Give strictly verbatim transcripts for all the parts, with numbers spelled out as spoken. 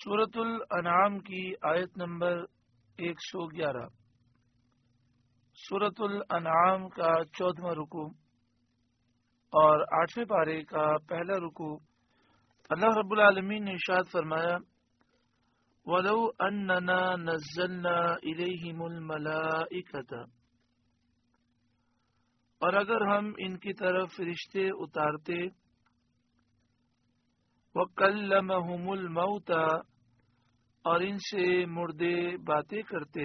سورۃ الانعام کی آیت نمبر ایک سو گیارہ۔ سورۃ الانعام کا چودھواں رکوع اور آٹھویں پارے کا پہلا رکوع، اللہ رب العالمین نے ارشاد فرمایا، وَلَوْ أَنَّنَا نَزَّلْنَا إِلَيْهِمُ الْمَلَائِكَةَ، اور اگر ہم ان کی طرف فرشتے اتارتے، وَكَلَّمَهُمُ الْمَوْتَى، اور ان سے مردے باتیں کرتے،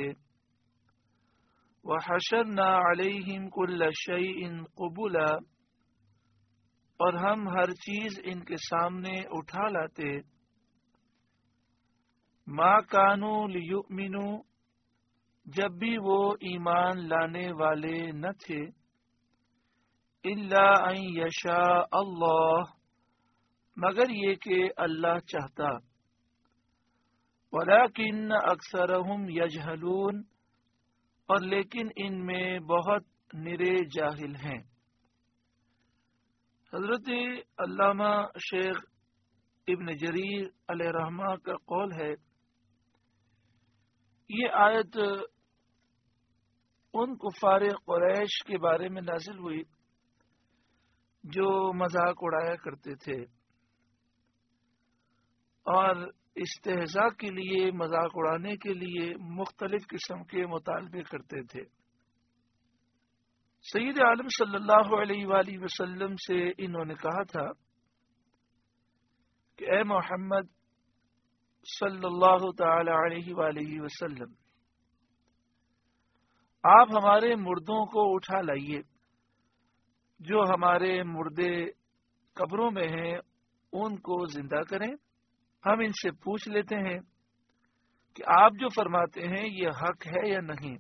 وَحَشَرْنَا عَلَيْهِمْ كُلَّ شَيْءٍ قُبُلًا، اور ہم ہر چیز ان کے سامنے اٹھا لاتے، مَا كَانُوا لِيُؤْمِنُوا، جب بھی وہ ایمان لانے والے نہ تھے، إِلَّا أَن يَشَاءَ اللَّهُ، مگر یہ کہ اللہ چاہتا، وَلَكِنَّ أَكْثَرَهُمْ يَجْهَلُونَ، اور لیکن ان میں بہت نرے جاہل ہیں۔ حضرت علامہ شیخ ابن جریر علیہ رحمہ کا قول ہے، یہ آیت ان کفار قریش کے بارے میں نازل ہوئی جو مذاق اڑایا کرتے تھے اور استہزاء کے لیے، مذاق اڑانے کے لیے مختلف قسم کے مطالبے کرتے تھے۔ سید عالم صلی اللہ علیہ وآلہ وسلم سے انہوں نے کہا تھا کہ اے محمد صلی اللہ تعالی علیہ وآلہ وسلم، آپ ہمارے مردوں کو اٹھا لائیے، جو ہمارے مردے قبروں میں ہیں ان کو زندہ کریں، ہم ان سے پوچھ لیتے ہیں کہ آپ جو فرماتے ہیں یہ حق ہے یا نہیں،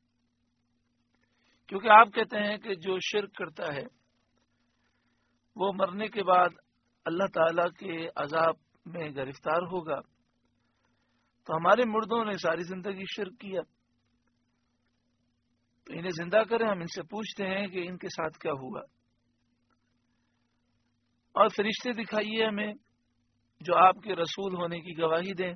کیونکہ آپ کہتے ہیں کہ جو شرک کرتا ہے وہ مرنے کے بعد اللہ تعالی کے عذاب میں گرفتار ہوگا، تو ہمارے مردوں نے ساری زندگی شرک کیا، تو انہیں زندہ کریں، ہم ان سے پوچھتے ہیں کہ ان کے ساتھ کیا ہوا، اور فرشتے دکھائیے ہمیں جو آپ کے رسول ہونے کی گواہی دیں،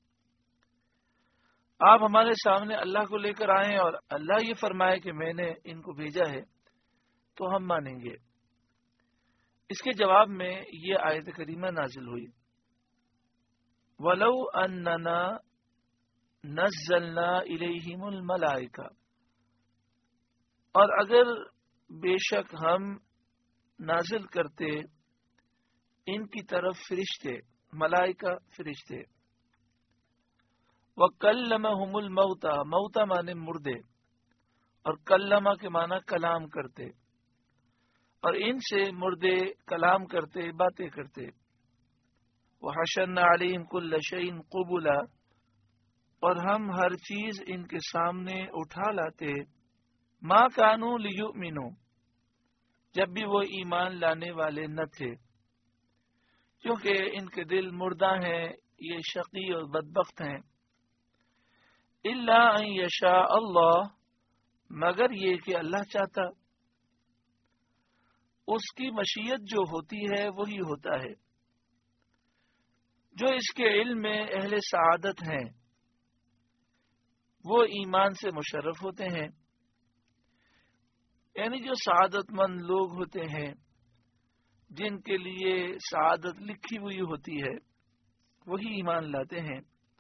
آپ ہمارے سامنے اللہ کو لے کر آئیں اور اللہ یہ فرمائے کہ میں نے ان کو بھیجا ہے تو ہم مانیں گے۔ اس کے جواب میں یہ آیت کریمہ نازل ہوئی، وَلَوْ أَنَّنَا نَزَّلْنَا إِلَيْهِمُ الْمَلَائِكَةَ، اور اگر بے شک ہم نازل کرتے ان کی طرف فرشتے، ملائکہ فرشتے، وَكَلَّمَهُمُ الْمَوْتَى، موتا مانے مردے، اور کلمہ کے معنی کلام کرتے، اور ان سے مردے کلام کرتے، باتیں کرتے، وَحَشَرْنَا عَلَيْهِمْ كُلَّ شَيْءٍ قُبُلًا، اور ہم ہر چیز ان کے سامنے اٹھا لاتے، مَا كَانُوا لِيُؤْمِنُوا، جب بھی وہ ایمان لانے والے نہ تھے، کیونکہ ان کے دل مردہ ہیں، یہ شقی اور بدبخت ہیں، الا ان یشاء اللہ، مگر یہ کہ اللہ چاہتا، اس کی مشیت جو ہوتی ہے وہی ہوتا ہے۔ جو اس کے علم میں اہل سعادت ہیں وہ ایمان سے مشرف ہوتے ہیں، یعنی جو سعادت مند لوگ ہوتے ہیں جن کے لیے سعادت لکھی ہوئی ہوتی ہے وہی ایمان لاتے ہیں۔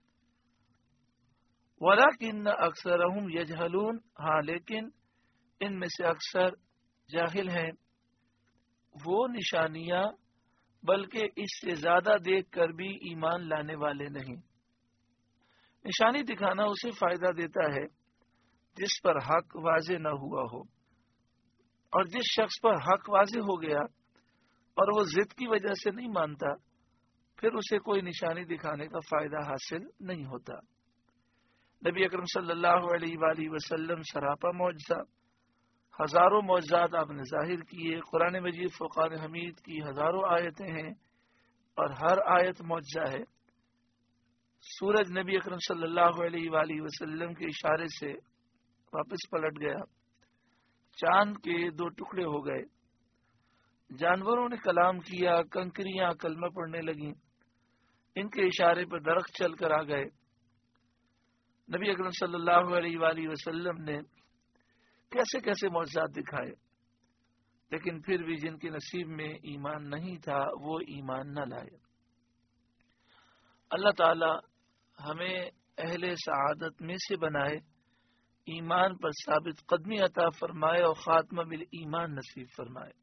وَلَكِنَّ أَكْثَرَهُمْ يَجْهَلُونَ، ہاں لیکن ان میں سے اکثر جاہل ہیں، وہ نشانیاں بلکہ اس سے زیادہ دیکھ کر بھی ایمان لانے والے نہیں۔ نشانی دکھانا اسے فائدہ دیتا ہے جس پر حق واضح نہ ہوا ہو، اور جس شخص پر حق واضح ہو گیا اور وہ ضد کی وجہ سے نہیں مانتا، پھر اسے کوئی نشانی دکھانے کا فائدہ حاصل نہیں ہوتا۔ نبی اکرم صلی اللہ علیہ وآلہ وسلم سراپا معجزہ، ہزاروں معجزات آپ نے ظاہر کیے، قرآن مجید فرقان حمید کی ہزاروں آیتیں ہیں اور ہر آیت معجزہ ہے۔ سورج نبی اکرم صلی اللہ علیہ وآلہ وسلم کے اشارے سے واپس پلٹ گیا، چاند کے دو ٹکڑے ہو گئے، جانوروں نے کلام کیا، کنکریاں کلمہ پڑھنے لگیں، ان کے اشارے پر درخت چل کر آ گئے. نبی اکرم صلی اللہ علیہ وآلہ وسلم نے کیسے کیسے معجزات دکھائے، لیکن پھر بھی جن کے نصیب میں ایمان نہیں تھا وہ ایمان نہ لائے. اللہ تعالی ہمیں اہل سعادت میں سے بنائے، ایمان پر ثابت قدمی عطا فرمائے اور خاتمہ بالایمان نصیب فرمائے.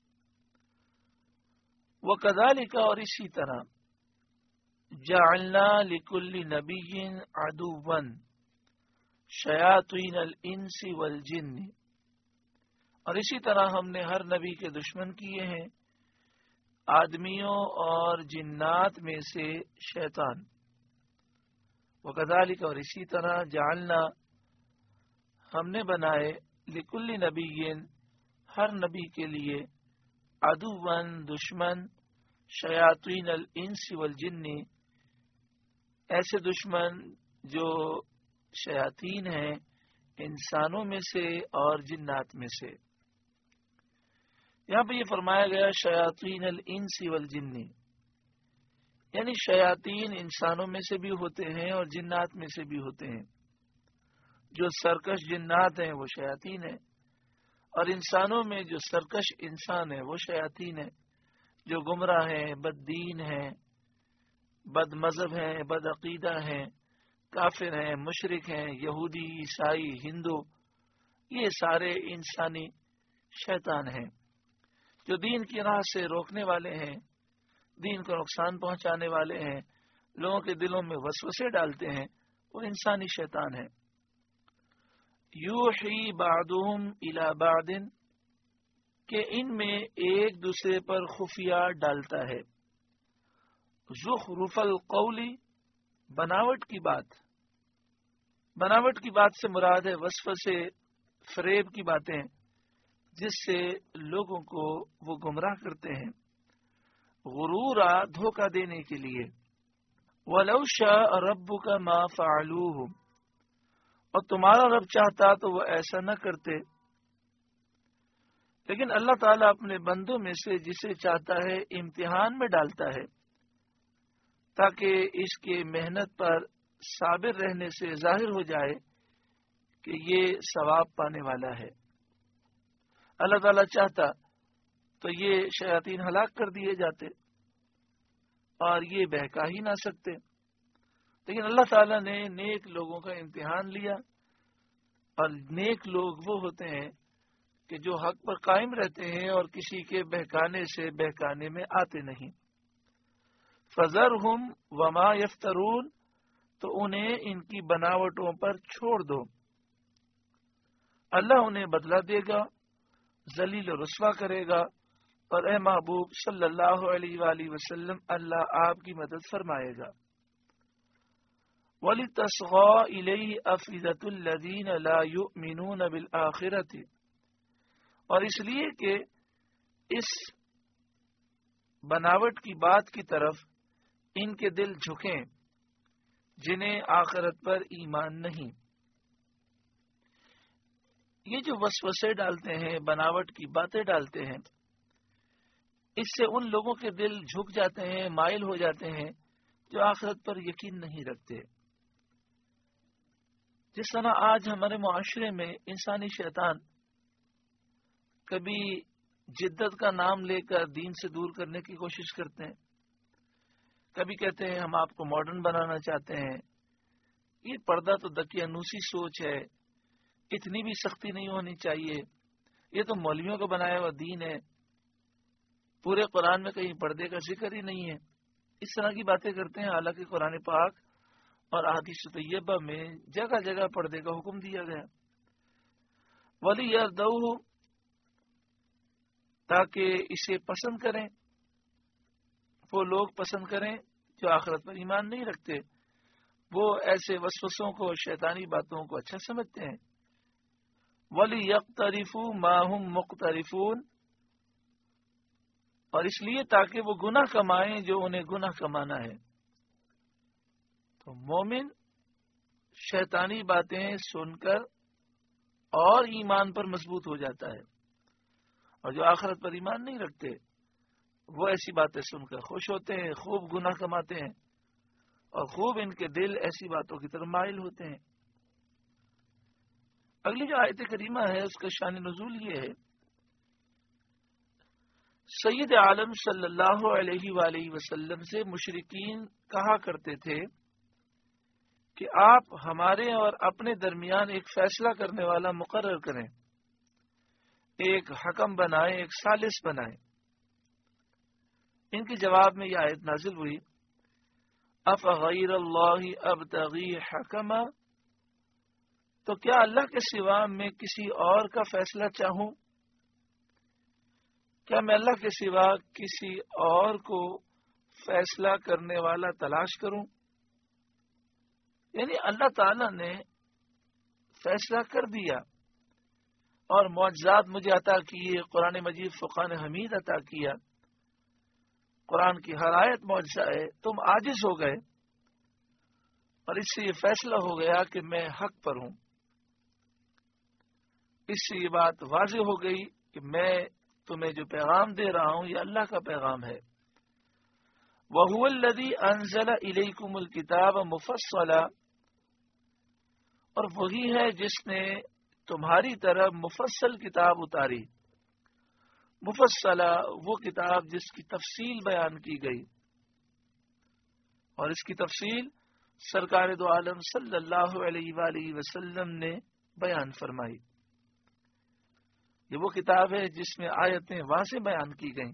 وَكَذَلِكَ، اور اسی طرح جَعَلْنَا لِكُلِّ نَبِيٍّ عَدُوًّا شَيَاطِينَ الْإِنسِ وَالْجِنِّ، اور اسی طرح ہم نے ہر نبی کے دشمن کیے ہیں آدمیوں اور جنات میں سے شیطان. وَكَذَلِكَ، اور اسی طرح جعلنا ہم نے بنائے لکل نبی ہر نبی کے لیے عدوًا دشمن شیاطین الانس والجن ایسے دشمن جو شیاطین ہیں انسانوں میں سے اور جنات میں سے. یہاں پہ یہ فرمایا گیا شیاطین الانس والجن، یعنی شیاطین انسانوں میں سے بھی ہوتے ہیں اور جنات میں سے بھی ہوتے ہیں. جو سرکش جنات ہیں وہ شیاطین ہیں، اور انسانوں میں جو سرکش انسان ہے وہ شیاطین ہیں. جو گمراہ ہیں، بد دین ہیں، بد مذہب ہیں، بد عقیدہ ہیں، کافر ہیں، مشرک ہیں، یہودی، عیسائی، ہندو، یہ سارے انسانی شیطان ہیں. جو دین کی راہ سے روکنے والے ہیں، دین کو نقصان پہنچانے والے ہیں، لوگوں کے دلوں میں وسوسے ڈالتے ہیں، وہ انسانی شیطان ہیں. یوحی بعضهم الی بعض، کہ ان میں ایک دوسرے پر خفیہ ڈالتا ہے. زخرف القول، بناوٹ کی بات. بناوٹ کی بات سے مراد ہے وسوسے فریب کی باتیں جس سے لوگوں کو وہ گمراہ کرتے ہیں، غرورا دھوکہ دینے کے لیے. وَلَوْ شَاءَ رَبُّكَ مَا فَعَلُوهُ، اور تمہارا رب چاہتا تو وہ ایسا نہ کرتے. لیکن اللہ تعالیٰ اپنے بندوں میں سے جسے چاہتا ہے امتحان میں ڈالتا ہے تاکہ اس کے محنت پر صابر رہنے سے ظاہر ہو جائے کہ یہ ثواب پانے والا ہے. اللہ تعالیٰ چاہتا تو یہ شیاطین ہلاک کر دیے جاتے اور یہ بہکا ہی نہ سکتے، لیکن اللہ تعالیٰ نے نیک لوگوں کا امتحان لیا، اور نیک لوگ وہ ہوتے ہیں کہ جو حق پر قائم رہتے ہیں اور کسی کے بہکانے سے بہکانے میں آتے نہیں. فَذَرْهُمْ وَمَا يَفْتَرُونَ، تو انہیں ان کی بناوٹوں پر چھوڑ دو، اللہ انہیں بدلہ دے گا، ذلیل و رسوا کرے گا. اور اے محبوب صلی اللہ علیہ وآلہ وسلم اللہ آپ کی مدد فرمائے گا. وَلِتَصْغَىٰ إِلَيْهِ أَفْئِدَةُ الَّذِينَ لَا يُؤْمِنُونَ بِالْآخِرَةِ، اور اس لیے کہ اس بناوٹ کی بات کی طرف ان کے دل جھکیں جنہیں آخرت پر ایمان نہیں. یہ جو وسوسے ڈالتے ہیں، بناوٹ کی باتیں ڈالتے ہیں، اس سے ان لوگوں کے دل جھک جاتے ہیں، مائل ہو جاتے ہیں جو آخرت پر یقین نہیں رکھتے. جس طرح آج ہمارے معاشرے میں انسانی شیطان کبھی جدت کا نام لے کر دین سے دور کرنے کی کوشش کرتے ہیں، کبھی کہتے ہیں ہم آپ کو ماڈرن بنانا چاہتے ہیں. یہ پردہ تو دقیانوسی سوچ ہے، اتنی بھی سختی نہیں ہونی چاہیے، یہ تو مولویوں کا بنایا ہوا دین ہے، پورے قرآن میں کہیں پردے کا ذکر ہی نہیں ہے. اس طرح کی باتیں کرتے ہیں، حالانکہ قرآن پاک اور احادیث طیبہ میں جگہ جگہ پردے کا حکم دیا گیا. وَلِيَرْضَوْهُ، تاکہ اسے پسند کریں، وہ لوگ پسند کریں جو آخرت پر ایمان نہیں رکھتے، وہ ایسے وسوسوں کو، شیطانی باتوں کو اچھا سمجھتے ہیں. وَلِيَقْتَرِفُوا مَا هُمْ مُقْتَرِفُونَ، اور اس لیے تاکہ وہ گناہ کمائیں جو انہیں گناہ کمانا ہے. تو مومن شیطانی باتیں سن کر اور ایمان پر مضبوط ہو جاتا ہے، اور جو آخرت پر ایمان نہیں رکھتے وہ ایسی باتیں سن کر خوش ہوتے ہیں، خوب گناہ کماتے ہیں. اور خوب ان کے دل ایسی باتوں کی طرف مائل ہوتے ہیں۔ اگلی جو آیت کریمہ ہے اس کا شان نزول یہ ہے، سید عالم صلی اللہ علیہ وآلہ وسلم سے مشرکین کہا کرتے تھے کہ آپ ہمارے اور اپنے درمیان ایک فیصلہ کرنے والا مقرر کریں، ایک حکم بنائیں، ایک ثالث بنائیں۔ ان کے جواب میں یہ آیت نازل ہوئی، افغیر اللہ ابتغی حکما، تو کیا اللہ کے سوا میں کسی اور کا فیصلہ چاہوں؟ کیا میں اللہ کے سوا کسی اور کو فیصلہ کرنے والا تلاش کروں؟ یعنی اللہ تعالی نے فیصلہ کر دیا اور معجزات مجھے عطا کیے، قرآن مجید فرقان حمید عطا کیا، قرآن کی ہر آیت معجزہ ہے، تم عاجز ہو گئے اور اس سے یہ فیصلہ ہو گیا کہ میں حق پر ہوں۔ اس سے یہ بات واضح ہو گئی کہ میں تمہیں جو پیغام دے رہا ہوں یہ اللہ کا پیغام ہے۔ وَهُوَ الَّذِي أَنزَلَ إِلَيْكُمُ الْكِتَابَ مُفَصَّلًا، اور وہی ہے جس نے تمہاری طرف مفصل کتاب اتاری۔ مفصلہ وہ کتاب جس کی تفصیل بیان کی گئی، اور اس کی تفصیل سرکار دو عالم صلی اللہ علیہ وآلہ وسلم نے بیان فرمائی۔ یہ وہ کتاب ہے جس میں آیتیں واضح بیان کی گئیں،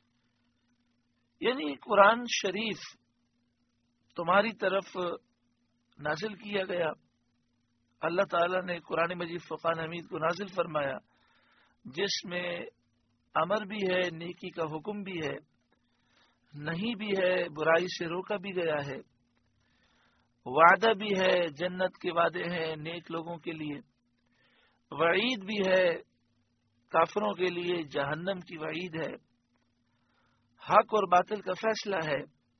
یعنی قرآن شریف تمہاری طرف نازل کیا گیا۔ اللہ تعالیٰ نے قرآن مجید فرقان حمید کو نازل فرمایا، جس میں امر بھی ہے، نیکی کا حکم بھی ہے، نہیں بھی ہے، برائی سے روکا بھی گیا ہے، وعدہ بھی ہے، جنت کے وعدے ہیں نیک لوگوں کے لیے، وعید بھی ہے، کافروں کے لیے جہنم کی وعید ہے، حق اور باطل کا فیصلہ ہے،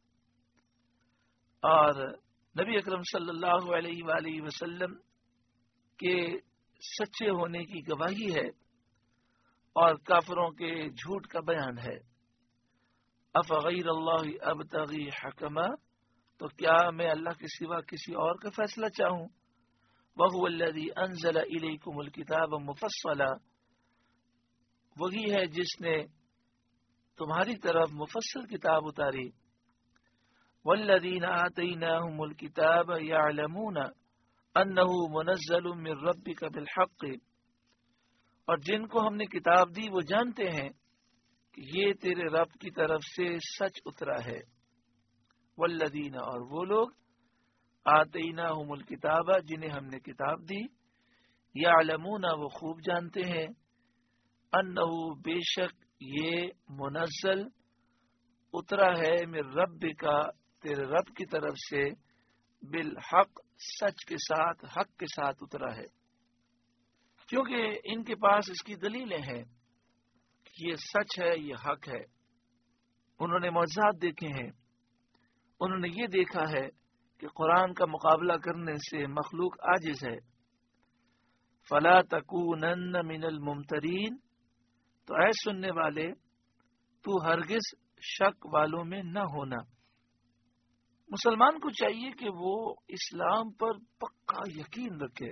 اور نبی اکرم صلی اللہ علیہ وآلہ وسلم کے سچے ہونے کی گواہی ہے، اور کافروں کے جھوٹ کا بیان ہے۔ افغیر اللہ ابتغی حکما، تو کیا میں اللہ کے سوا کسی اور کا فیصلہ چاہوں؟ وَهُوَ الَّذِي أَنزَلَ إِلَيْكُمُ الْكِتَابَ مُفَصَّلًا، وہی ہے جس نے تمہاری طرف مفصل کتاب اتاری۔ وَالَّذِينَ آتَيْنَاهُمُ الْكِتَابَ يَعْلَمُونَ أَنَّهُ مُنَزَّلٌ مِّن رَبِّكَ بِالْحَقِّ، اور جن کو ہم نے کتاب دی وہ جانتے ہیں کہ یہ تیرے رب کی طرف سے سچ اترا ہے۔ والذین، اور وہ لوگ آتیناہم الکتاب، جنہیں ہم نے کتاب دی، یعلمون، وہ خوب جانتے ہیں، انہ، بے شک یہ منزل اترا ہے، من رب کا، تیرے رب کی طرف سے، بالحق، سچ کے ساتھ، حق کے ساتھ اترا ہے۔ کیونکہ ان کے پاس اس کی دلیلیں ہیں کہ یہ سچ ہے، یہ حق ہے۔ انہوں نے معجزات دیکھے ہیں، انہوں نے یہ دیکھا ہے کہ قرآن کا مقابلہ کرنے سے مخلوق عاجز ہے۔ فلا تکونن من الممترین، تو اے سننے والے تو ہرگز شک والوں میں نہ ہونا۔ مسلمان کو چاہیے کہ وہ اسلام پر پکا یقین رکھے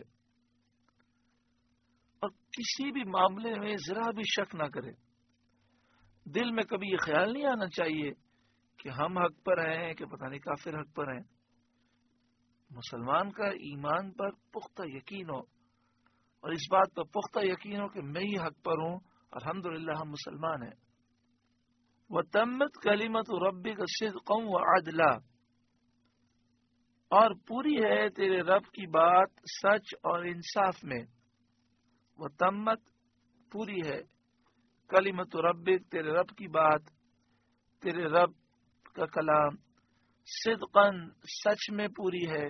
اور کسی بھی معاملے میں ذرا بھی شک نہ کرے۔ دل میں کبھی یہ خیال نہیں آنا چاہیے کہ ہم حق پر ہیں کہ پتہ نہیں کافر حق پر ہیں۔ مسلمان کا ایمان پر پختہ یقین ہو، اور اس بات پر پختہ یقین ہو کہ میں ہی حق پر ہوں، الحمدللہ ہم مسلمان ہیں۔ وَتَمَّتْ كَلِمَةُ رَبِّكَ صِدْقًا وَعَدْلًا، اور پوری ہے تیرے رب کی بات سچ اور انصاف میں۔ وَتَمَّتْ، پوری ہے، کلمۃ ربک، تیرے رب کی بات، تیرے رب کا کلام، صدقاً، سچ میں پوری ہے،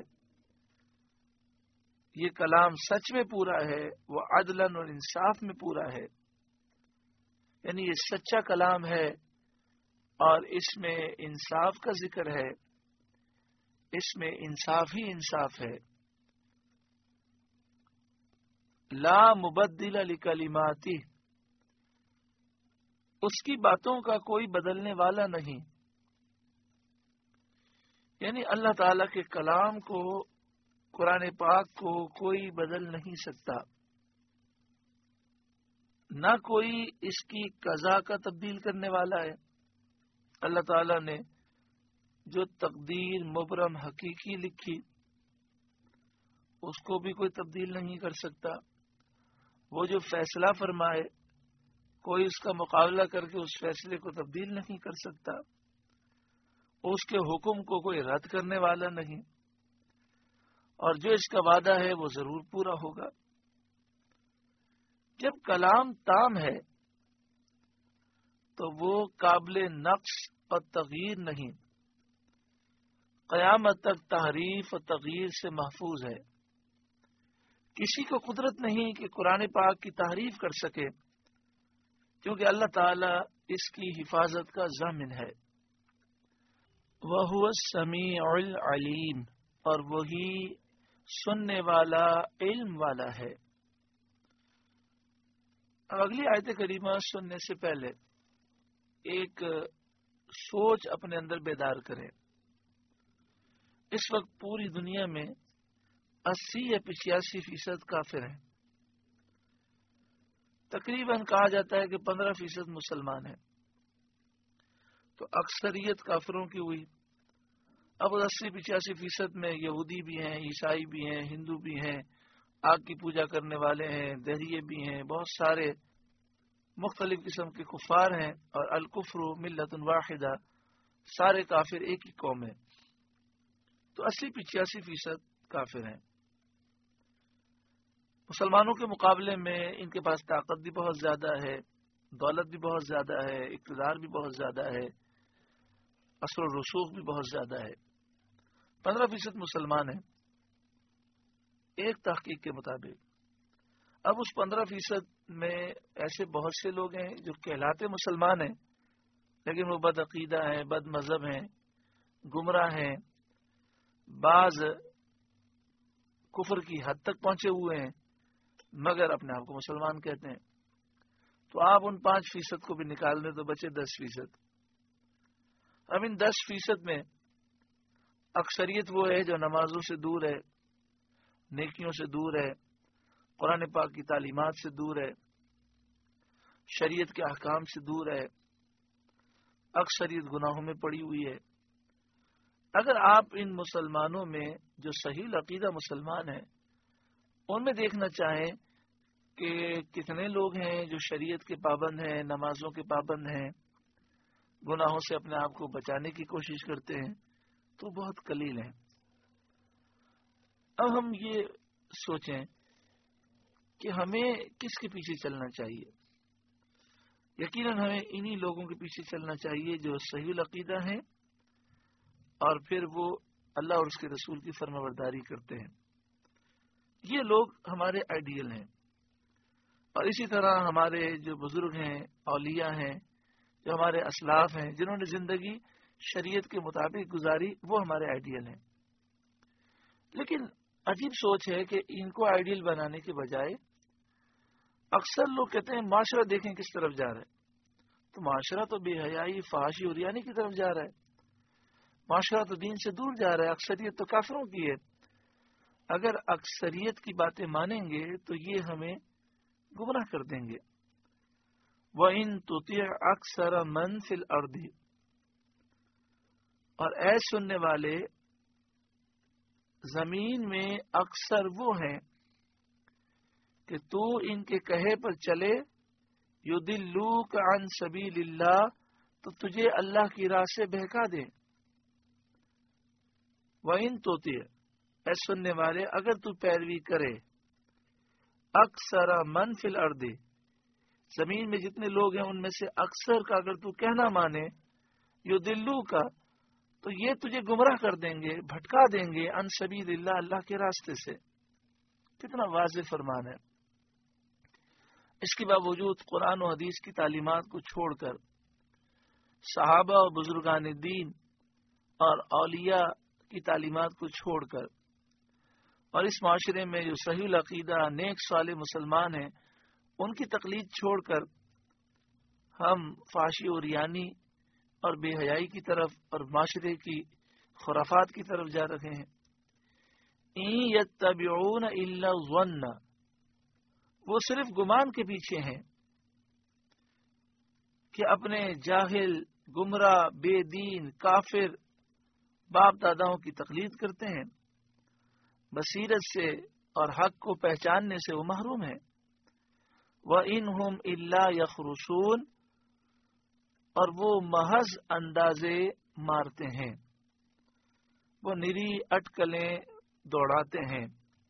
یہ کلام سچ میں پورا ہے، وہ عدلاً، اور انصاف میں پورا ہے، یعنی یہ سچا کلام ہے اور اس میں انصاف کا ذکر ہے، اس میں انصاف ہی انصاف ہے۔ لا مبدل لکلماتہ، اس کی باتوں کا کوئی بدلنے والا نہیں۔ یعنی اللہ تعالی کے کلام کو، قرآن پاک کو کوئی بدل نہیں سکتا، نہ کوئی اس کی قضا کا تبدیل کرنے والا ہے۔ اللہ تعالی نے جو تقدیر مبرم حقیقی لکھی اس کو بھی کوئی تبدیل نہیں کر سکتا۔ وہ جو فیصلہ فرمائے کوئی اس کا مقابلہ کر کے اس فیصلے کو تبدیل نہیں کر سکتا، اس کے حکم کو کوئی رد کرنے والا نہیں، اور جو اس کا وعدہ ہے وہ ضرور پورا ہوگا۔ جب کلام تام ہے تو وہ قابل نقص اور تغییر نہیں، قیامت تک تحریف اور تغییر سے محفوظ ہے۔ کسی کو قدرت نہیں کہ قرآن پاک کی تحریف کر سکے، کیونکہ اللہ تعالی اس کی حفاظت کا ضامن ہے۔ وَهُوَ السَّمِيعُ الْعَلِيمُ، اور وہی سننے والا، علم والا ہے۔ اگلی آیت کریمہ سننے سے پہلے ایک سوچ اپنے اندر بیدار کریں۔ اس وقت پوری دنیا میں اسی یا پچاسی فیصد کافر ہیں، تقریباً کہا جاتا ہے کہ پندرہ فیصد مسلمان ہیں، تو اکثریت کافروں کی ہوئی۔ اب اسی پچاسی فیصد میں یہودی بھی ہیں، عیسائی بھی ہیں، ہندو بھی ہیں، آگ کی پوجا کرنے والے ہیں، دہریے بھی ہیں، بہت سارے مختلف قسم کے کفار ہیں، اور الکفر ملت واحدہ، سارے کافر ایک ہی قوم ہے، تو اسی پچاسی فیصد کافر ہیں۔ مسلمانوں کے مقابلے میں ان کے پاس طاقت بھی بہت زیادہ ہے، دولت بھی بہت زیادہ ہے، اقتدار بھی بہت زیادہ ہے، اثر و رسوخ بھی بہت زیادہ ہے۔ پندرہ فیصد مسلمان ہیں ایک تحقیق کے مطابق۔ اب اس پندرہ فیصد میں ایسے بہت سے لوگ ہیں جو کہلاتے مسلمان ہیں لیکن وہ بد عقیدہ ہیں، بد مذہب ہیں، گمراہ ہیں، بعض کفر کی حد تک پہنچے ہوئے ہیں مگر اپنے آپ کو مسلمان کہتے ہیں۔ تو آپ ان پانچ فیصد کو بھی نکال دیں تو بچے دس فیصد۔ اب ان دس فیصد میں اکثریت وہ ہے جو نمازوں سے دور ہے، نیکیوں سے دور ہے، قرآن پاک کی تعلیمات سے دور ہے، شریعت کے احکام سے دور ہے، اکثریت گناہوں میں پڑی ہوئی ہے۔ اگر آپ ان مسلمانوں میں جو صحیح عقیدہ مسلمان ہیں ان میں دیکھنا چاہیں کہ کتنے لوگ ہیں جو شریعت کے پابند ہیں، نمازوں کے پابند ہیں، گناہوں سے اپنے آپ کو بچانے کی کوشش کرتے ہیں، تو بہت قلیل ہیں۔ اب ہم یہ سوچیں کہ ہمیں کس کے پیچھے چلنا چاہیے۔ یقیناً ہمیں انہی لوگوں کے پیچھے چلنا چاہیے جو صحیح عقیدہ ہیں اور پھر وہ اللہ اور اس کے رسول کی فرمانبرداری کرتے ہیں۔ یہ لوگ ہمارے آئیڈیل ہیں، اور اسی طرح ہمارے جو بزرگ ہیں، اولیاء ہیں، جو ہمارے اسلاف ہیں، جنہوں نے زندگی شریعت کے مطابق گزاری، وہ ہمارے آئیڈیل ہیں۔ لیکن عجیب سوچ ہے کہ ان کو آئیڈیل بنانے کے بجائے اکثر لوگ کہتے ہیں معاشرہ دیکھیں کس طرف جا رہا ہے، تو معاشرہ تو بے حیائی، فحاشی اور یعنی کی طرف جا رہا ہے، معاشرہ تو دین سے دور جا رہا ہے، اکثریت تو کافروں کی ہے۔ اگر اکثریت کی باتیں مانیں گے تو یہ ہمیں گمراہ کر دیں گے۔ وَإِن تُطِعْ أَكْثَرَ مَنْ فِي الْأَرْضِ، اور اے سننے والے، زمین میں اکثر وہ ہیں کہ تو ان کے کہے پر چلے، یُضِلُّوکَ عَن سَبِیلِ اللَّهِ، تو تجھے اللہ کی راہ سے بہکا دیں۔ وَإِن تُطِعْ، اے سننے والے، اگر تو پیروی کرے، اکثر من فی الارض، زمین میں جتنے لوگ ہیں ان میں سے اکثر کا اگر تو کہنا مانے، یضلو کا، تو یہ تجھے گمراہ کر دیں گے، بھٹکا دیں گے، عن سبیل اللہ، اللہ کے راستے سے۔ کتنا واضح فرمان ہے۔ اس کے باوجود قرآن و حدیث کی تعلیمات کو چھوڑ کر، صحابہ اور بزرگان دین اور اولیاء کی تعلیمات کو چھوڑ کر، اور اس معاشرے میں جو صحیح العقیدہ نیک صالح مسلمان ہیں ان کی تقلید چھوڑ کر ہم فحاشی اور ریانی اور بے حیائی کی طرف اور معاشرے کی خرافات کی طرف جا رہے ہیں. ان یتبعون الا الظن، وہ صرف گمان کے پیچھے ہیں کہ اپنے جاہل، گمراہ، بے دین، کافر باپ داداؤں کی تقلید کرتے ہیں. بصیرت سے اور حق کو پہچاننے سے وہ محروم ہیں. وَإِنْهُمْ إِلَّا يَخْرُصُونَ، اور وہ محض اندازے مارتے ہیں، وہ نری اٹکلیں دوڑاتے ہیں.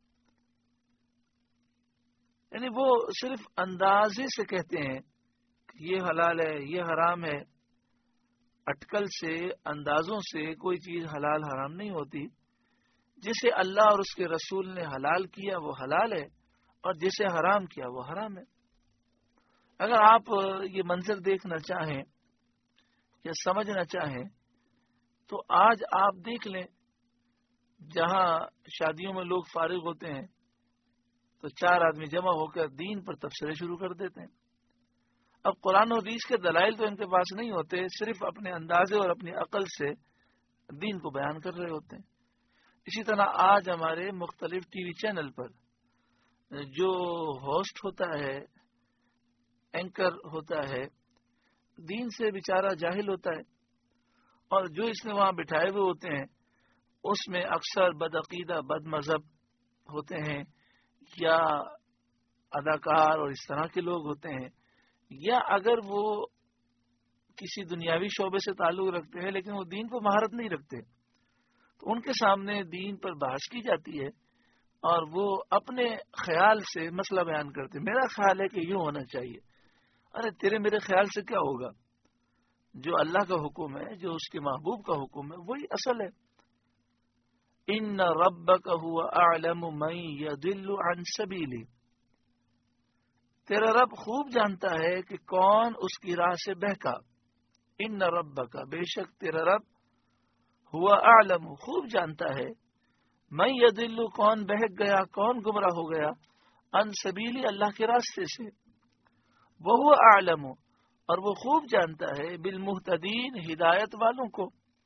یعنی وہ صرف اندازے سے کہتے ہیں کہ یہ حلال ہے، یہ حرام ہے. اٹکل سے، اندازوں سے کوئی چیز حلال حرام نہیں ہوتی. جسے اللہ اور اس کے رسول نے حلال کیا وہ حلال ہے، اور جسے حرام کیا وہ حرام ہے. اگر آپ یہ منظر دیکھنا چاہیں یا سمجھنا چاہیں تو آج آپ دیکھ لیں، جہاں شادیوں میں لوگ فارغ ہوتے ہیں تو چار آدمی جمع ہو کر دین پر تبصرے شروع کر دیتے ہیں. اب قرآن و حدیث کے دلائل تو ان کے پاس نہیں ہوتے، صرف اپنے اندازے اور اپنی عقل سے دین کو بیان کر رہے ہوتے ہیں. اسی طرح آج ہمارے مختلف ٹی وی چینل پر جو ہوسٹ ہوتا ہے، اینکر ہوتا ہے، دین سے بیچارہ جاہل ہوتا ہے، اور جو اس نے وہاں بٹھائے ہوئے ہوتے ہیں اس میں اکثر بدعقیدہ، بد مذہب ہوتے ہیں، یا اداکار اور اس طرح کے لوگ ہوتے ہیں، یا اگر وہ کسی دنیاوی شعبے سے تعلق رکھتے ہیں لیکن وہ دین کو مہارت نہیں رکھتے، تو ان کے سامنے دین پر بحث کی جاتی ہے اور وہ اپنے خیال سے مسئلہ بیان کرتے. میرا خیال ہے کہ یوں ہونا چاہیے. ارے تیرے میرے خیال سے کیا ہوگا؟ جو اللہ کا حکم ہے، جو اس کے محبوب کا حکم ہے، وہی اصل ہے. ان ربک هو اعلم من يضل عن سبیلہ، تیرا رب خوب جانتا ہے کہ کون اس کی راہ سے بہکا. ان ربک، بے شک تیرا رب، ہوا اعلم، خوب جانتا ہے، من یضل، کون بہک گیا، کون گمراہ ہو گیا، عن سبیلی، اللہ کے راستے سے. وہو اعلم، اور وہ خوب جانتا ہے، بالمہتدین، ہدایت والوں کو.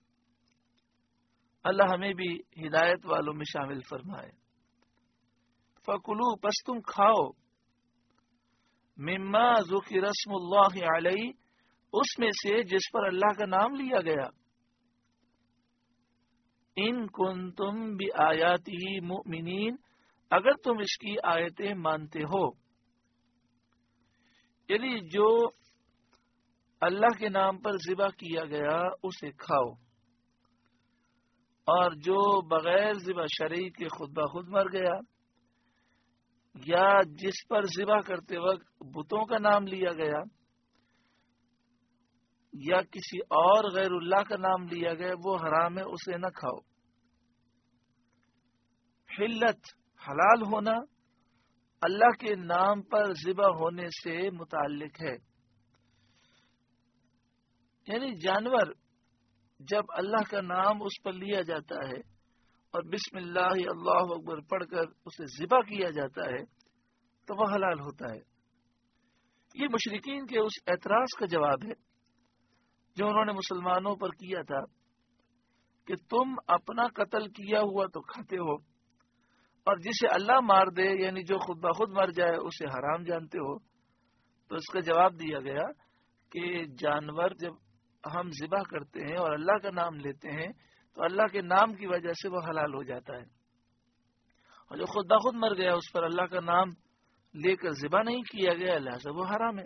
اللہ ہمیں بھی ہدایت والوں میں شامل فرمائے. فکلوا، پس تم کھاؤ، مما ذکر اسم اللہ علیہ، اس میں سے جس پر اللہ کا نام لیا گیا. ان کنتم بآیاتہ مؤمنین، اگر تم اس کی آیتیں مانتے ہو. یعنی جو اللہ کے نام پر ذبح کیا گیا اسے کھاؤ، اور جو بغیر ذبح شرعی کے خود بخود مر گیا، یا جس پر ذبح کرتے وقت بتوں کا نام لیا گیا یا کسی اور غیر اللہ کا نام لیا گیا، وہ حرام ہے، اسے نہ کھاؤ. حلت، حلال ہونا، اللہ کے نام پر ذبح ہونے سے متعلق ہے. یعنی جانور جب اللہ کا نام اس پر لیا جاتا ہے اور بسم اللہ اللہ اکبر پڑھ کر اسے ذبح کیا جاتا ہے تو وہ حلال ہوتا ہے. یہ مشرکین کے اس اعتراض کا جواب ہے جو انہوں نے مسلمانوں پر کیا تھا کہ تم اپنا قتل کیا ہوا تو کھاتے ہو، اور جسے اللہ مار دے یعنی جو خود بخود مر جائے اسے حرام جانتے ہو. تو اس کا جواب دیا گیا کہ جانور جب ہم ذبح کرتے ہیں اور اللہ کا نام لیتے ہیں تو اللہ کے نام کی وجہ سے وہ حلال ہو جاتا ہے، اور جو خود بخود مر گیا اس پر اللہ کا نام لے کر ذبح نہیں کیا گیا، لہذا وہ حرام ہے.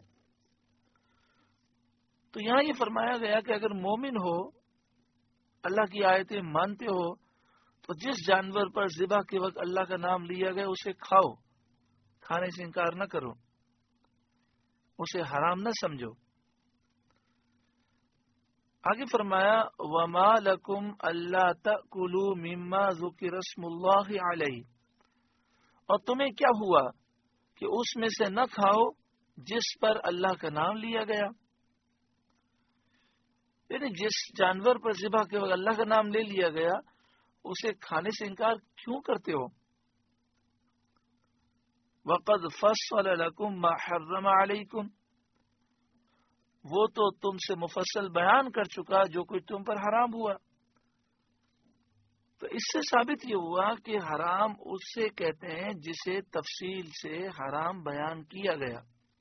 تو یہاں یہ فرمایا گیا کہ اگر مومن ہو، اللہ کی آیتیں مانتے ہو، تو جس جانور پر ذبح کے وقت اللہ کا نام لیا گیا اسے کھاؤ، کھانے سے انکار نہ کرو، اسے حرام نہ سمجھو. آگے فرمایا وَمَا لَكُمْ أَلَّا تَأْكُلُوا مِمَّا ذُكِرَ اسْمُ اللَّهِ عَلَيْهِ، اور تمہیں کیا ہوا کہ اس میں سے نہ کھاؤ جس پر اللہ کا نام لیا گیا. یعنی جس جانور پر ذبح کے وقت اللہ کا نام لے لیا گیا اسے کھانے سے انکار کیوں کرتے ہو؟ وَقَدْ فَصَّلَ لَكُمْ مَا حَرَّمَ عَلَيْكُمْ، وہ تو تم سے مفصل بیان کر چکا جو کچھ تم پر حرام ہوا. تو اس سے ثابت یہ ہوا کہ حرام اس سے کہتے ہیں جسے تفصیل سے حرام بیان کیا گیا.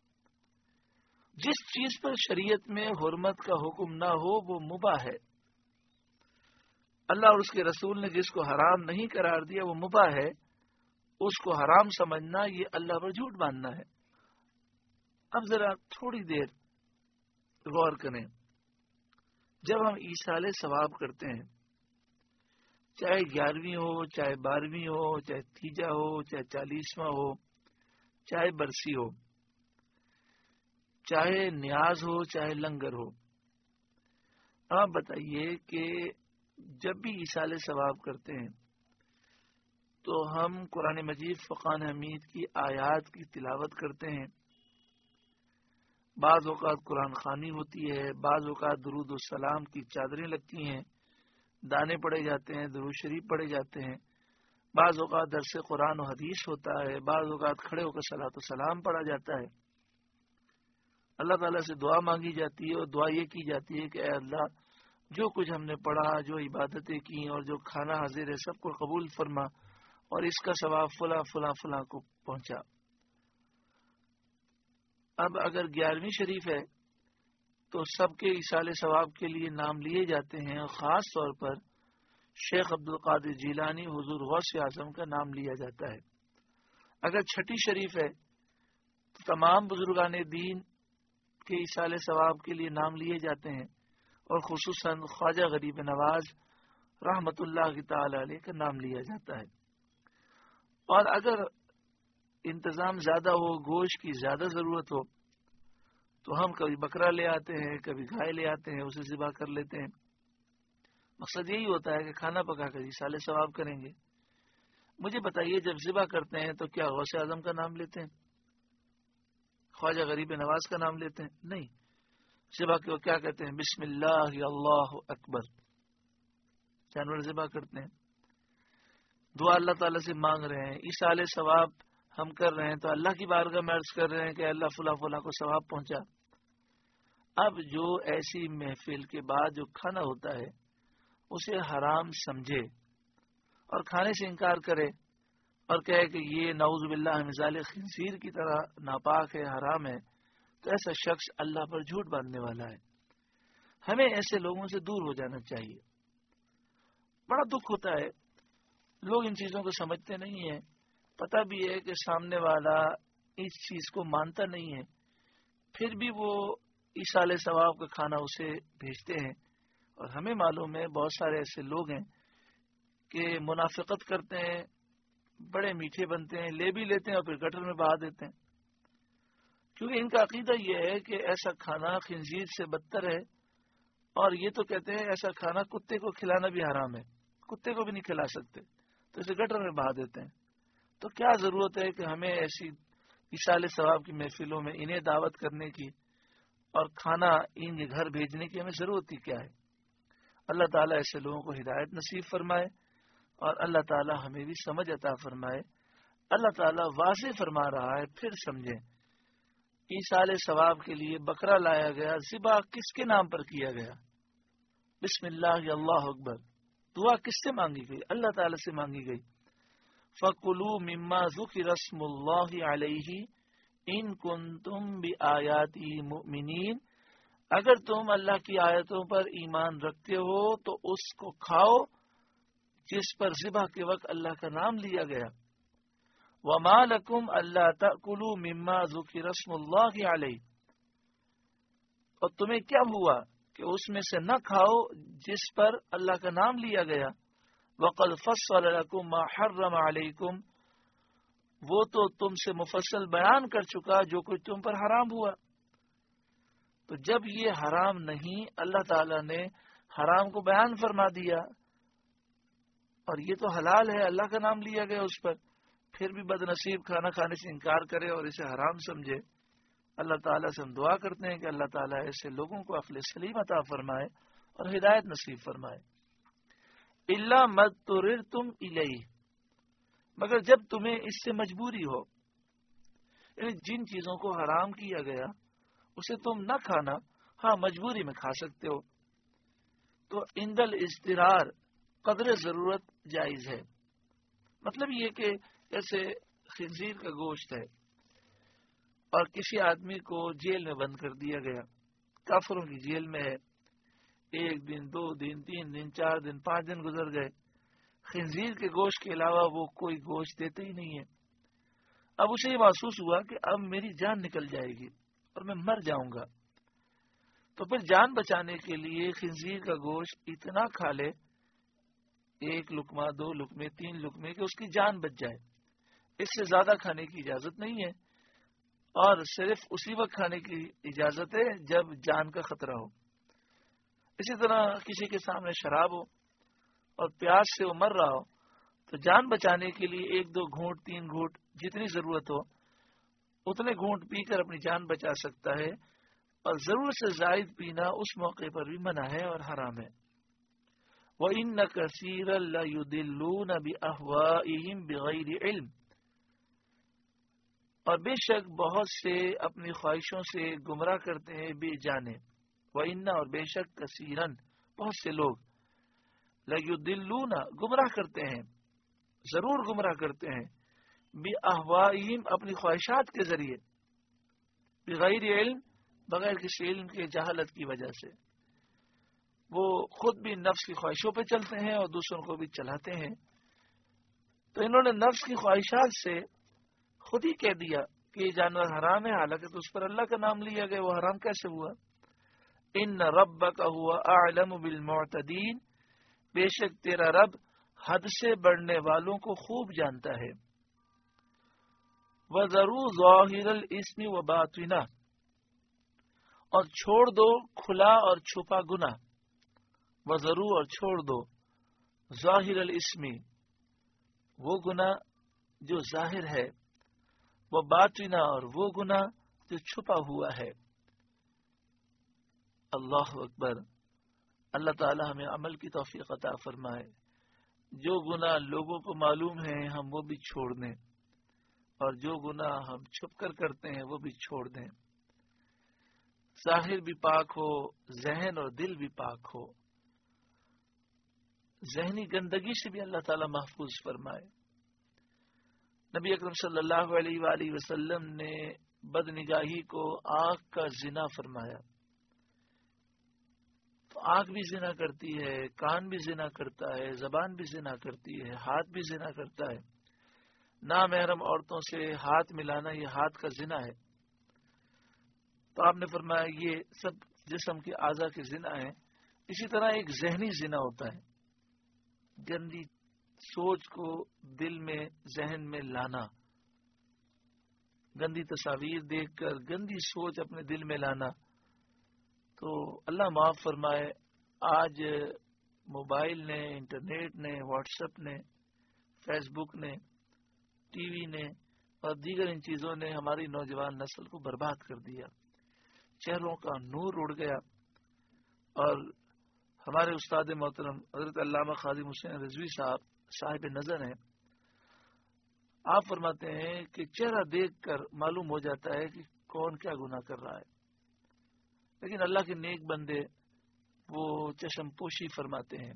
جس چیز پر شریعت میں حرمت کا حکم نہ ہو وہ مباح ہے. اللہ اور اس کے رسول نے جس کو حرام نہیں قرار دیا وہ مباح ہے. اس کو حرام سمجھنا یہ اللہ پر جھوٹ باندھنا ہے. اب ذرا تھوڑی دیر غور کریں. جب ہم ایصال ثواب کرتے ہیں، چاہے گیارہویں ہو، چاہے بارہویں ہو، چاہے تیجا ہو، چاہے چالیسواں ہو، چاہے برسی ہو، چاہے نیاز ہو، چاہے لنگر ہو، آپ بتائیے کہ جب بھی ایصال ثواب کرتے ہیں تو ہم قرآن مجید فقان حمید کی آیات کی تلاوت کرتے ہیں. بعض اوقات قرآن خوانی ہوتی ہے، بعض اوقات درود السلام کی چادریں لگتی ہیں، دانے پڑے جاتے ہیں، درود شریف پڑے جاتے ہیں، بعض اوقات درس قرآن و حدیث ہوتا ہے، بعض اوقات کھڑے ہو کر صلاۃ و سلام پڑھا جاتا ہے. اللہ تعالیٰ سے دعا مانگی جاتی ہے اور دعا یہ کی جاتی ہے کہ اے اللہ جو کچھ ہم نے پڑھا، جو عبادتیں کی اور جو کھانا حاضر ہے سب کو قبول فرما اور اس کا ثواب فلاں فلاں فلاں کو پہنچا. اب اگر گیارہویں شریف ہے تو سب کے ایصال ثواب کے لیے نام لیے جاتے ہیں، اور خاص طور پر شیخ عبد القادر جیلانی حضور غوث اعظم کا نام لیا جاتا ہے. اگر چھٹی شریف ہے تو تمام بزرگان دین کے ایصال ثواب کے لیے نام لیے جاتے ہیں، اور خصوصاً خواجہ غریب نواز رحمت اللہ تعالی علیہ کا نام لیا جاتا ہے. اور اگر انتظام زیادہ ہو، گوشت کی زیادہ ضرورت ہو تو ہم کبھی بکرا لے آتے ہیں، کبھی گائے لے آتے ہیں، اسے ذبح کر لیتے ہیں. مقصد یہی ہوتا ہے کہ کھانا پکا کر ایصال ثواب کریں گے. مجھے بتائیے جب ذبح کرتے ہیں تو کیا غوث اعظم کا نام لیتے ہیں، خواجہ غریب نواز کا نام لیتے ہیں؟ نہیں. ذبح کے وہ کیا کہتے ہیں؟ بسم اللہ اللہ اکبر. جانور ذبح کرتے ہیں، دعا اللہ تعالیٰ سے مانگ رہے ہیں، ایصال ثواب ہم کر رہے ہیں تو اللہ کی بارگاہ میں عرض کر رہے ہیں کہ اللہ فلاں فلاں کو ثواب پہنچا. اب جو ایسی محفل کے بعد جو کھانا ہوتا ہے اسے حرام سمجھے اور کھانے سے انکار کرے اور کہے کہ یہ نعوذ باللہ من ذالک خنزیر کی طرح ناپاک ہے، حرام ہے، تو ایسا شخص اللہ پر جھوٹ باندھنے والا ہے. ہمیں ایسے لوگوں سے دور ہو جانا چاہیے. بڑا دکھ ہوتا ہے، لوگ ان چیزوں کو سمجھتے نہیں ہیں. پتہ بھی ہے کہ سامنے والا اس چیز کو مانتا نہیں ہے، پھر بھی وہ ایصال ثواب کا کھانا اسے بھیجتے ہیں. اور ہمیں معلوم ہے بہت سارے ایسے لوگ ہیں کہ منافقت کرتے ہیں، بڑے میٹھے بنتے ہیں، لے بھی لیتے ہیں اور پھر گٹر میں بہا دیتے ہیں، کیونکہ ان کا عقیدہ یہ ہے کہ ایسا کھانا خنزیر سے بدتر ہے. اور یہ تو کہتے ہیں ایسا کھانا کتے کو کھلانا بھی حرام ہے، کتے کو بھی نہیں کھلا سکتے، تو اسے گٹر میں بہا دیتے ہیں. تو کیا ضرورت ہے کہ ہمیں ایسی ایصال ثواب کی محفلوں میں انہیں دعوت کرنے کی اور کھانا ان کے گھر بھیجنے کی ہمیں ضرورت ہی کیا ہے؟ اللہ تعالیٰ ایسے لوگوں کو ہدایت نصیب فرمائے اور اللہ تعالیٰ ہمیں بھی سمجھ عطا فرمائے. اللہ تعالیٰ واضح فرما رہا ہے، پھر سمجھیں. ایصال ثواب کے لیے بکرا لایا گیا، ذبح کس کے نام پر کیا گیا؟ بسم اللہ اللہ اکبر. دعا کس سے مانگی گئی؟ اللہ تعالیٰ سے مانگی گئی. فَقُلُوا مِمَّا ذُكِرَ اسْمُ اللَّهِ عَلَيْهِ إِن كُنتُم بِآيَاتِهِ مُؤْمِنِينَ. اگر تم اللہ کی آیتوں پر ایمان رکھتے ہو تو اس کو کھاؤ جس پر ذبح کے وقت اللہ کا نام لیا گیا. وَمَا لَكُمْ أَلَّا تَأْكُلُوا مِمَّا ذُكِرَ اسْمُ اللَّهِ عَلَيْهِ. اور تمہیں کیا ہوا کہ اس میں سے نہ کھاؤ جس پر اللہ کا نام لیا گیا. وَقَدْ فَصَّلَ لَكُمْ مَا حَرَّمَ عَلَيْكُمْ. وہ تو تم سے مفصل بیان کر چکا جو کچھ تم پر حرام ہوا. تو جب یہ حرام نہیں، اللہ تعالیٰ نے حرام کو بیان فرما دیا اور یہ تو حلال ہے، اللہ کا نام لیا گیا اس پر، پھر بھی بد نصیب کھانا کھانے سے انکار کرے اور اسے حرام سمجھے. اللہ تعالیٰ سے ہم دعا کرتے ہیں کہ اللہ تعالیٰ ایسے لوگوں کو عقل سلیم عطا فرمائے اور ہدایت نصیب فرمائے. الا مضطررتم الیہ. مگر جب تمہیں اس سے مجبوری ہو، یعنی جن چیزوں کو حرام کیا گیا اسے تم نہ کھانا، ہاں مجبوری میں کھا سکتے ہو. تو عند الاضطرار قدر ضرورت جائز ہے۔ مطلب یہ کہ جیسے خنزیر کا گوشت ہے اور کسی آدمی کو جیل میں بند کر دیا گیا، کافروں کی جیل میں ہے، ایک دن، دو دن، تین دن، چار دن، پانچ دن گزر گئے، خنزیر کے گوشت کے علاوہ وہ کوئی گوشت دیتے ہی نہیں ہے۔ اب اسے یہ محسوس ہوا کہ اب میری جان نکل جائے گی اور میں مر جاؤں گا، تو پھر جان بچانے کے لیے خنزیر کا گوشت اتنا کھا لے، ایک لقمہ، دو لقمے، تین لقمے، کہ اس کی جان بچ جائے۔ اس سے زیادہ کھانے کی اجازت نہیں ہے، اور صرف اسی وقت کھانے کی اجازت ہے جب جان کا خطرہ ہو۔ اسی طرح کسی کے سامنے شراب ہو اور پیاس سے وہ مر رہا ہو، تو جان بچانے کے لیے ایک دو گھونٹ، تین گھونٹ، جتنی ضرورت ہو اتنے گھونٹ پی کر اپنی جان بچا سکتا ہے، اور ضرورت سے زائد پینا اس موقع پر بھی منع ہے اور حرام ہے۔ وَإِنَّ كَثِيرًا لَيُضِلُّونَ بِأَهْوَائِهِمْ بِغَيْرِ علم، اور بے شک بہت سے اپنی خواہشوں سے گمراہ کرتے ہیں بے جانے۔ وَإِنَّ، اور بے شک، کثیرن، بہت سے لوگ، لَيُضِلُّونَ، گمراہ کرتے ہیں، ضرور گمراہ کرتے ہیں، بِأَهْوَائِهِمْ، اپنی خواہشات کے ذریعے، بغیر علم، بغیر کسی علم کے، جہالت کی وجہ سے۔ وہ خود بھی نفس کی خواہشوں پہ چلتے ہیں اور دوسروں کو بھی چلاتے ہیں۔ تو انہوں نے نفس کی خواہشات سے خود ہی کہہ دیا کہ یہ جانور حرام ہے، حالانکہ تو اس پر اللہ کا نام لیا گیا، وہ حرام کیسے ہوا؟ ان ربک هو اعلم بالمعتدین، بے شک تیرا رب حد سے بڑھنے والوں کو خوب جانتا ہے۔ وَذَرُوا ظَاهِرَ الْإِثْمِ وَبَاطِنَهُ، اور چھوڑ دو کھلا اور چھپا گناہ۔ وَذَرُوا، اور چھوڑ دو، ظاہر الاسم، وہ گناہ جو ظاہر ہے، وہ باطنہ، اور وہ گناہ جو چھپا ہوا ہے۔ اللہ اکبر۔ اللہ تعالی ہمیں عمل کی توفیق عطا فرمائے۔ جو گناہ لوگوں کو معلوم ہے ہم وہ بھی چھوڑ دیں، اور جو گناہ ہم چھپ کر کرتے ہیں وہ بھی چھوڑ دیں۔ ظاہر بھی پاک ہو، ذہن اور دل بھی پاک ہو۔ ذہنی گندگی سے بھی اللہ تعالی محفوظ فرمائے۔ نبی اکرم صلی اللہ علیہ وآلہ وسلم نے بد نگاہی کو آنکھ کا زنا فرمایا۔ تو آنکھ بھی زنا کرتی ہے، کان بھی زنا کرتا ہے، زبان بھی زنا کرتی ہے، ہاتھ بھی زنا کرتا ہے۔ نامحرم عورتوں سے ہاتھ ملانا یہ ہاتھ کا زنا ہے۔ تو آپ نے فرمایا یہ سب جسم کے اعضاء کے زنا ہیں۔ اسی طرح ایک ذہنی زنا ہوتا ہے، گندی سوچ کو دل میں، ذہن میں لانا، گندی تصاویر دیکھ کر گندی سوچ اپنے دل میں لانا۔ تو اللہ معاف فرمائے، آج موبائل نے، انٹرنیٹ نے، واٹس ایپ نے، فیس بک نے، ٹی وی نے اور دیگر ان چیزوں نے ہماری نوجوان نسل کو برباد کر دیا۔ چہروں کا نور اڑ گیا۔ اور ہمارے استاد محترم حضرت علامہ قاضی حسین رضوی صاحب صاحب نظر ہیں، آپ فرماتے ہیں کہ چہرہ دیکھ کر معلوم ہو جاتا ہے کہ کون کیا گناہ کر رہا ہے، لیکن اللہ کے نیک بندے وہ چشم پوشی فرماتے ہیں۔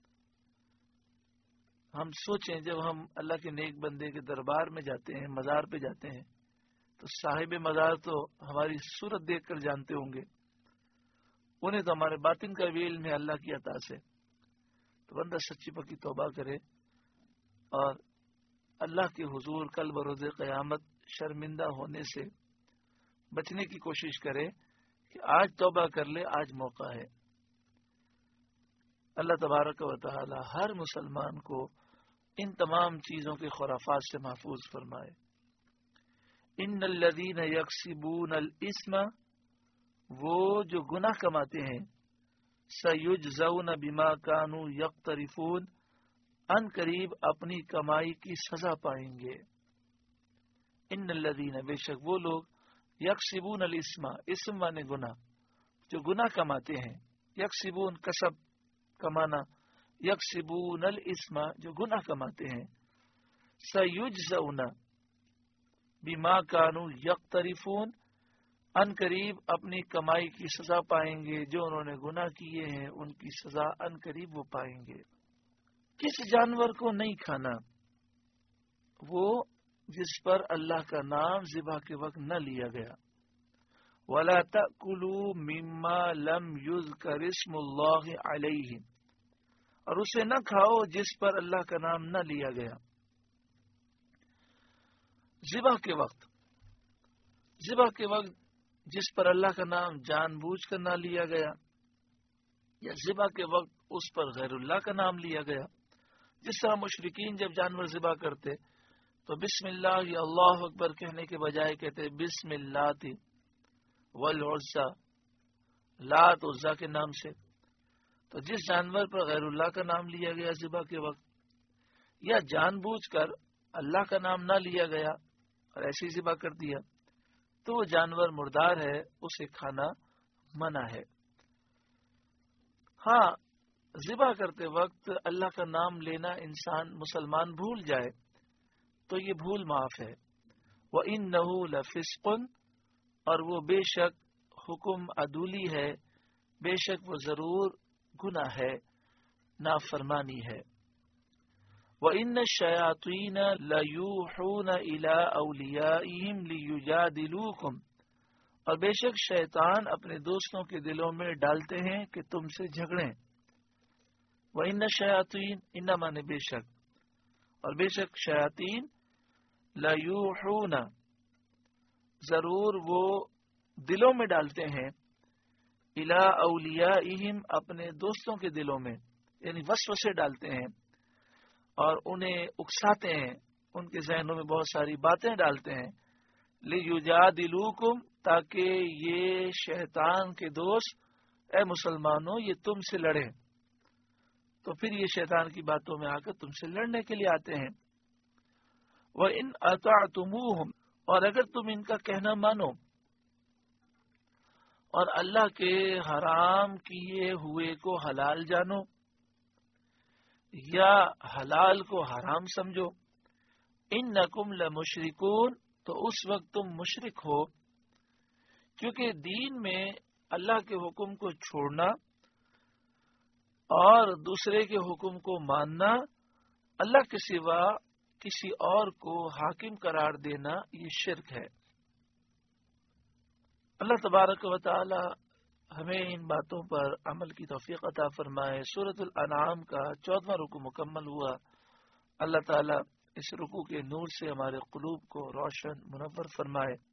ہم سوچیں جب ہم اللہ کے نیک بندے کے دربار میں جاتے ہیں، مزار پہ جاتے ہیں، تو صاحب مزار تو ہماری صورت دیکھ کر جانتے ہوں گے، انہیں تو ہمارے باطن کا بھی علم ہے اللہ کی عطا سے۔ تو بندہ سچی پکی توبہ کرے اور اللہ کے حضور کل بروز قیامت شرمندہ ہونے سے بچنے کی کوشش کرے کہ آج توبہ کر لے، آج موقع ہے۔ اللہ تبارک و تعالی ہر مسلمان کو ان تمام چیزوں کے خرافات سے محفوظ فرمائے۔ ان الذین یکسبون الاسم، وہ جو گناہ کماتے ہیں، سیجزون بما کانوا یقترفون، ان قریب اپنی کمائی کی سزا پائیں گے۔ ان الذین، بے شک وہ لوگ، یکسبون الاسم، اسم مانے گناہ، جو گناہ کماتے ہیں، یکسبون کسب کمانا، یکسبون الاسم جو گناہ کماتے ہیں، سیجزون بما کانوا یقترفون، ان قریب اپنی کمائی کی سزا پائیں گے، جو انہوں نے گناہ کیے ہیں ان کی سزا ان قریب وہ پائیں گے۔ کس جانور کو نہیں کھانا؟ وہ جس پر اللہ کا نام ذبح کے وقت نہ لیا گیا. وَلَا تَأْكُلُوا مِمَّا لَمْ يُذْكَرِ اسْمُ اللَّهِ عَلَيْهِ، اور اسے نہ کھاؤ جس پر اللہ کا نام نہ لیا گیا. ذبح کے وقت ذبح کے وقت جس پر اللہ کا نام جان بوجھ کر نہ لیا گیا، یا ذبح کے وقت اس پر غیر اللہ کا نام لیا گیا. جس طرح مشرکین جب جانور ذبح کرتے تو بسم اللہ یا اللہ اکبر کہنے کے بجائے کہتے بسم اللہ تھی والعزا، لات عزا کے نام سے. تو جس جانور پر غیر اللہ کا نام لیا گیا ذبح کے وقت، یا جان بوجھ کر اللہ کا نام نہ لیا گیا اور ایسے ہی ذبح کر دیا، تو وہ جانور مردار ہے، اسے کھانا منع ہے. ہاں، ذبح کرتے وقت اللہ کا نام لینا انسان مسلمان بھول جائے تو یہ بھول معاف ہے. وَإِنَّهُ لَفِسْقٌ، اور وہ بے شک حکم عدولی ہے، بے شک وہ ضرور گناہ ہے، نافرمانی ہے. وَإِنَّ الشَّيَاطِينَ لَيُوحُونَ إِلَىٰ أَوْلِيَائِهِمْ لِيُجَادِلُوكُمْ، اور بے شک شیطان اپنے دوستوں کے دلوں میں ڈالتے ہیں کہ تم سے جھگڑیں. وَإِنَّ الشَّيَاطِينَ، اِنَّ مانے بے شک، اور بے شک شیاطین لَيُوحُونَ، ضرور وہ دلوں میں ڈالتے ہیں، إِلَىٰ أَوْلِيَائِهِمْ، اپنے دوستوں کے دلوں میں، یعنی وسوسے ڈالتے ہیں اور انہیں اکساتے ہیں، ان کے ذہنوں میں بہت ساری باتیں ڈالتے ہیں. لِيُجَادِلُوكُمْ، تاکہ یہ شیطان کے دوست اے مسلمانوں یہ تم سے لڑیں. تو پھر یہ شیطان کی باتوں میں آ کر تم سے لڑنے کے لیے آتے ہیں. وَإِنْ أَطَعْتُمُوهُمْ، اور اگر تم ان کا کہنا مانو اور اللہ کے حرام کیے ہوئے کو حلال جانو یا حلال کو حرام سمجھو، اِنَّكُمْ لَمُشْرِكُونَ، تو اس وقت تم مشرک ہو. کیونکہ دین میں اللہ کے حکم کو چھوڑنا اور دوسرے کے حکم کو ماننا، اللہ کے سوا کسی اور کو حاکم قرار دینا، یہ شرک ہے. اللہ تبارک و تعالی ہمیں ان باتوں پر عمل کی توفیق عطا فرمائے. سورۃ الانعام کا چودواں رکوع مکمل ہوا. اللہ تعالی اس رکوع کے نور سے ہمارے قلوب کو روشن منور فرمائے.